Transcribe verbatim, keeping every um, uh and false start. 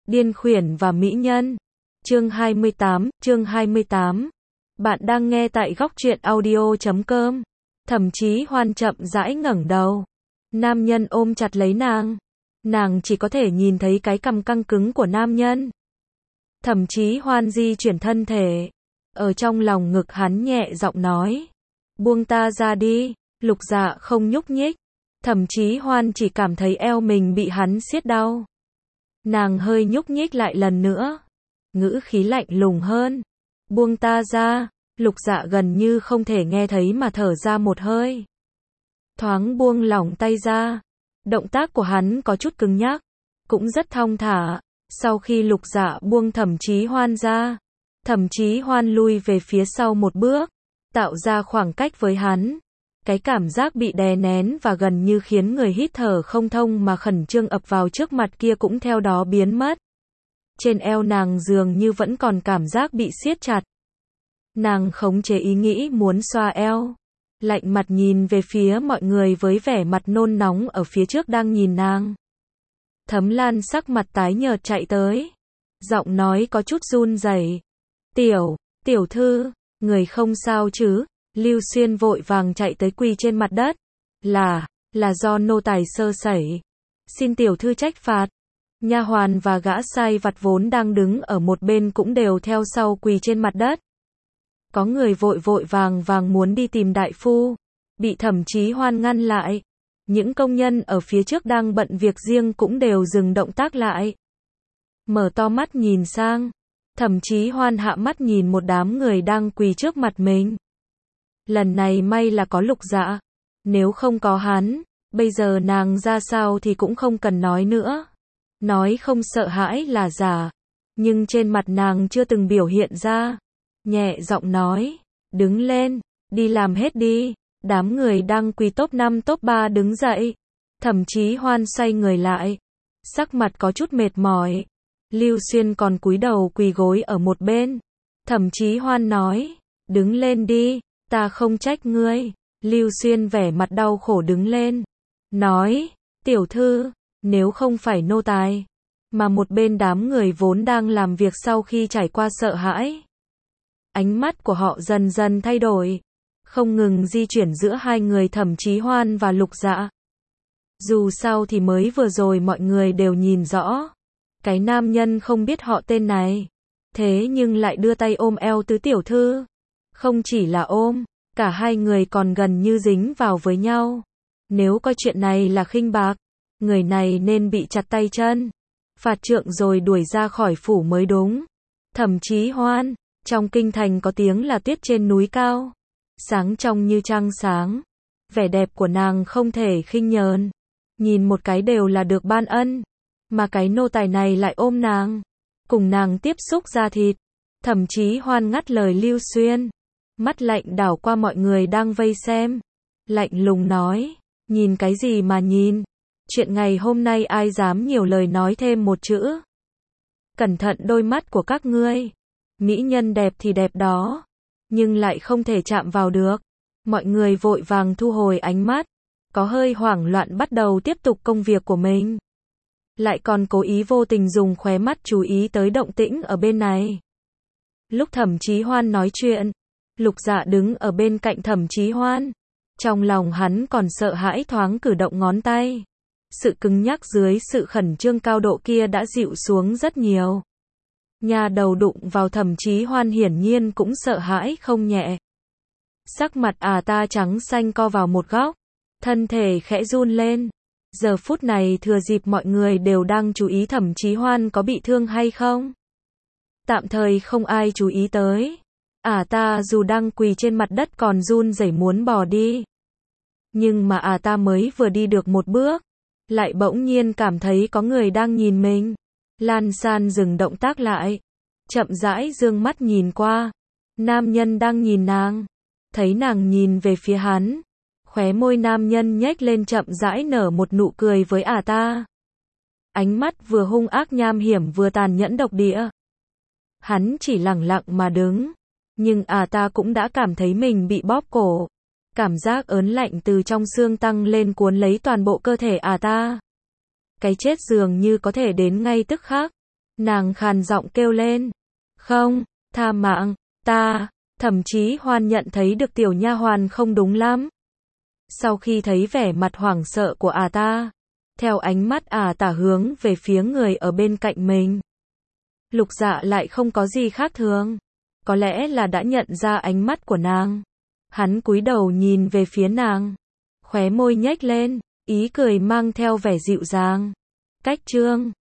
Điên khuyển và mỹ nhân. Chương hai mươi tám, chương hai mươi tám. Bạn đang nghe tại góc truyện audio chấm com. Thẩm Chí Hoan chậm rãi ngẩng đầu. Nam nhân ôm chặt lấy nàng. Nàng chỉ có thể nhìn thấy cái cằm căng cứng của nam nhân. Thẩm Chí Hoan di chuyển thân thể. Ở trong lòng ngực hắn nhẹ giọng nói. Buông ta ra đi. Lục Dạ không nhúc nhích. Thẩm Chí Hoan chỉ cảm thấy eo mình bị hắn siết đau. Nàng hơi nhúc nhích lại lần nữa. Ngữ khí lạnh lùng hơn. Buông ta ra. Lục Dạ gần như không thể nghe thấy mà thở ra một hơi. Thoáng buông lỏng tay ra. Động tác của hắn có chút cứng nhắc. Cũng rất thong thả. Sau khi Lục Dạ buông Thẩm Chí Hoan ra. Thẩm Chí Hoan lui về phía sau một bước. Tạo ra khoảng cách với hắn. Cái cảm giác bị đè nén và gần như khiến người hít thở không thông mà khẩn trương ập vào trước mặt kia cũng theo đó biến mất. Trên eo nàng dường như vẫn còn cảm giác bị siết chặt. Nàng khống chế ý nghĩ muốn xoa eo. Lạnh mặt nhìn về phía mọi người với vẻ mặt nôn nóng ở phía trước đang nhìn nàng. Thấm Lan sắc mặt tái nhợt chạy tới. Giọng nói có chút run rẩy. Tiểu, tiểu thư, người không sao chứ? Lưu Xuyên vội vàng chạy tới quỳ trên mặt đất. Là, là do nô tài sơ sẩy. Xin tiểu thư trách phạt. Nha hoàn và gã sai vặt vốn đang đứng ở một bên cũng đều theo sau quỳ trên mặt đất. Có người vội vội vàng vàng muốn đi tìm đại phu. Bị Thẩm Chí Hoan ngăn lại. Những công nhân ở phía trước đang bận việc riêng cũng đều dừng động tác lại. Mở to mắt nhìn sang. Thẩm Chí Hoan hạ mắt nhìn một đám người đang quỳ trước mặt mình. Lần này may là có Lục Dạ. Nếu không có hắn, bây giờ nàng ra sao thì cũng không cần nói nữa. Nói không sợ hãi là giả. Nhưng trên mặt nàng chưa từng biểu hiện ra. Nhẹ giọng nói. Đứng lên. Đi làm hết đi. Đám người đang quỳ top năm top ba đứng dậy. Thẩm Chí Hoan xoay người lại. Sắc mặt có chút mệt mỏi. Lưu Xuyên còn cúi đầu quỳ gối ở một bên. Thẩm Chí Hoan nói. Đứng lên đi. Ta không trách ngươi. Lưu Xuyên vẻ mặt đau khổ đứng lên. Nói. Tiểu thư. Nếu không phải nô tài. Mà một bên đám người vốn đang làm việc sau khi trải qua sợ hãi. Ánh mắt của họ dần dần thay đổi. Không ngừng di chuyển giữa hai người Thẩm Chí Hoan và Lục Dạ. Dù sao thì mới vừa rồi mọi người đều nhìn rõ. Cái nam nhân không biết họ tên này. Thế nhưng lại đưa tay ôm eo tứ tiểu thư. Không chỉ là ôm, cả hai người còn gần như dính vào với nhau. Nếu coi chuyện này là khinh bạc, người này nên bị chặt tay chân, phạt trượng rồi đuổi ra khỏi phủ mới đúng. Thẩm Chí Hoan, trong kinh thành có tiếng là tuyết trên núi cao, sáng trong như trăng sáng. Vẻ đẹp của nàng không thể khinh nhờn, nhìn một cái đều là được ban ân, mà cái nô tài này lại ôm nàng, cùng nàng tiếp xúc da thịt. Thẩm Chí Hoan ngắt lời Lưu Xuyên, mắt lạnh đảo qua mọi người đang vây xem, lạnh lùng nói, nhìn cái gì mà nhìn, chuyện ngày hôm nay ai dám nhiều lời nói thêm một chữ. Cẩn thận đôi mắt của các ngươi, mỹ nhân đẹp thì đẹp đó, nhưng lại không thể chạm vào được. Mọi người vội vàng thu hồi ánh mắt, có hơi hoảng loạn bắt đầu tiếp tục công việc của mình. Lại còn cố ý vô tình dùng khóe mắt chú ý tới động tĩnh ở bên này. Lúc Thẩm Chí Hoan nói chuyện, Lục Dạ đứng ở bên cạnh Thẩm Chí Hoan. Trong lòng hắn còn sợ hãi thoáng cử động ngón tay. Sự cứng nhắc dưới sự khẩn trương cao độ kia đã dịu xuống rất nhiều. Nhà đầu đụng vào Thẩm Chí Hoan hiển nhiên cũng sợ hãi không nhẹ. Sắc mặt à ta trắng xanh co vào một góc. Thân thể khẽ run lên. Giờ phút này thừa dịp mọi người đều đang chú ý Thẩm Chí Hoan có bị thương hay không. Tạm thời không ai chú ý tới. À ta dù đang quỳ trên mặt đất còn run rẩy muốn bỏ đi. Nhưng mà à ta mới vừa đi được một bước. Lại bỗng nhiên cảm thấy có người đang nhìn mình. Lan San dừng động tác lại. Chậm rãi dương mắt nhìn qua. Nam nhân đang nhìn nàng. Thấy nàng nhìn về phía hắn. Khóe môi nam nhân nhếch lên chậm rãi nở một nụ cười với à ta. Ánh mắt vừa hung ác nham hiểm vừa tàn nhẫn độc địa. Hắn chỉ lặng lặng mà đứng. Nhưng à ta cũng đã cảm thấy mình bị bóp cổ. Cảm giác ớn lạnh từ trong xương tăng lên cuốn lấy toàn bộ cơ thể à ta. Cái chết dường như có thể đến ngay tức khắc. Nàng khàn giọng kêu lên. Không, tha mạng, ta. Thẩm Chí Hoan nhận thấy được tiểu nha hoàn không đúng lắm. Sau khi thấy vẻ mặt hoảng sợ của ả ta, theo ánh mắt ả tả hướng về phía người ở bên cạnh mình. Lục Dạ lại không có gì khác thường. Có lẽ là đã nhận ra ánh mắt của nàng. Hắn cúi đầu nhìn về phía nàng. Khóe môi nhếch lên, ý cười mang theo vẻ dịu dàng. Cách trương.